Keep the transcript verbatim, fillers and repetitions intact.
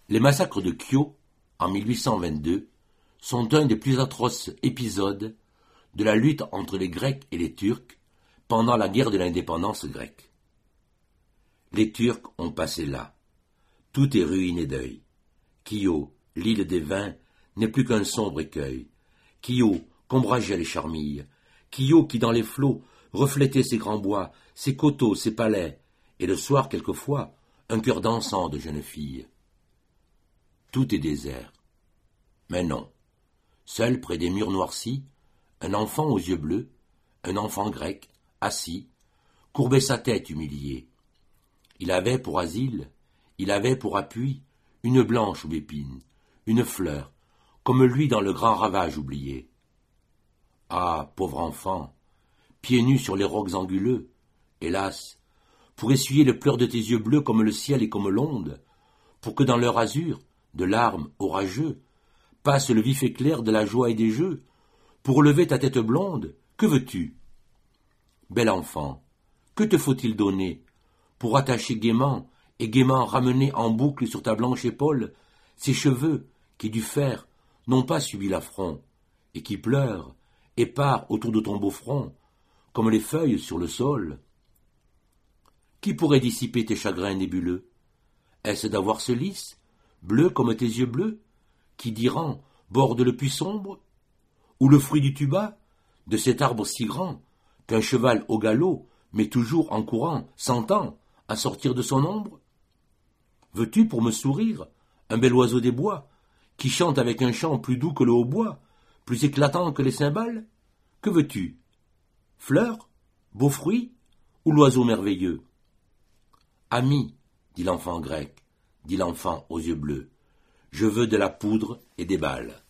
Les massacres de Kyo, en mille huit cent vingt-deux, sont un des plus atroces épisodes de la lutte entre les Grecs et les Turcs pendant la guerre de l'indépendance grecque. Les Turcs ont passé là. Tout est ruine et deuil. Kyo, l'île des vins, n'est plus qu'un sombre écueil. Kyo, qu'ombrageaient les charmilles. Kyo qui, dans les flots, reflétait ses grands bois, ses coteaux, ses palais, et le soir, quelquefois, un cœur dansant de jeunes filles. Tout est désert. Mais non. Seul près des murs noircis, un enfant aux yeux bleus, un enfant grec, assis, courbait sa tête humiliée. Il avait pour asile, il avait pour appui, une blanche aubépine, une fleur, comme lui dans le grand ravage oublié. Ah, pauvre enfant, pieds nus sur les rocs anguleux, hélas, pour essuyer le pleur de tes yeux bleus comme le ciel et comme l'onde, pour que dans leur azur, de larmes orageux, passe le vif éclair de la joie et des jeux, pour relever ta tête blonde, que veux-tu? Bel enfant, que te faut-il donner pour attacher gaiement et gaiement ramener en boucle sur ta blanche épaule ces cheveux qui du fer n'ont pas subi l'affront et qui pleurent, épars autour de ton beau front, comme les feuilles sur le sol? Qui pourrait dissiper tes chagrins nébuleux? Est-ce d'avoir ce lys, bleu comme tes yeux bleus, qui diront borde le puits sombre? Ou le fruit du tuba, de cet arbre si grand qu'un cheval au galop met toujours en courant, s'entend, à sortir de son ombre? Veux-tu, pour me sourire, un bel oiseau des bois, qui chante avec un chant plus doux que le hautbois, plus éclatant que les cymbales? Que veux-tu? Fleur, beau fruit, ou l'oiseau merveilleux? Ami, dit l'enfant grec, dit l'enfant aux yeux bleus, je veux de la poudre et des balles.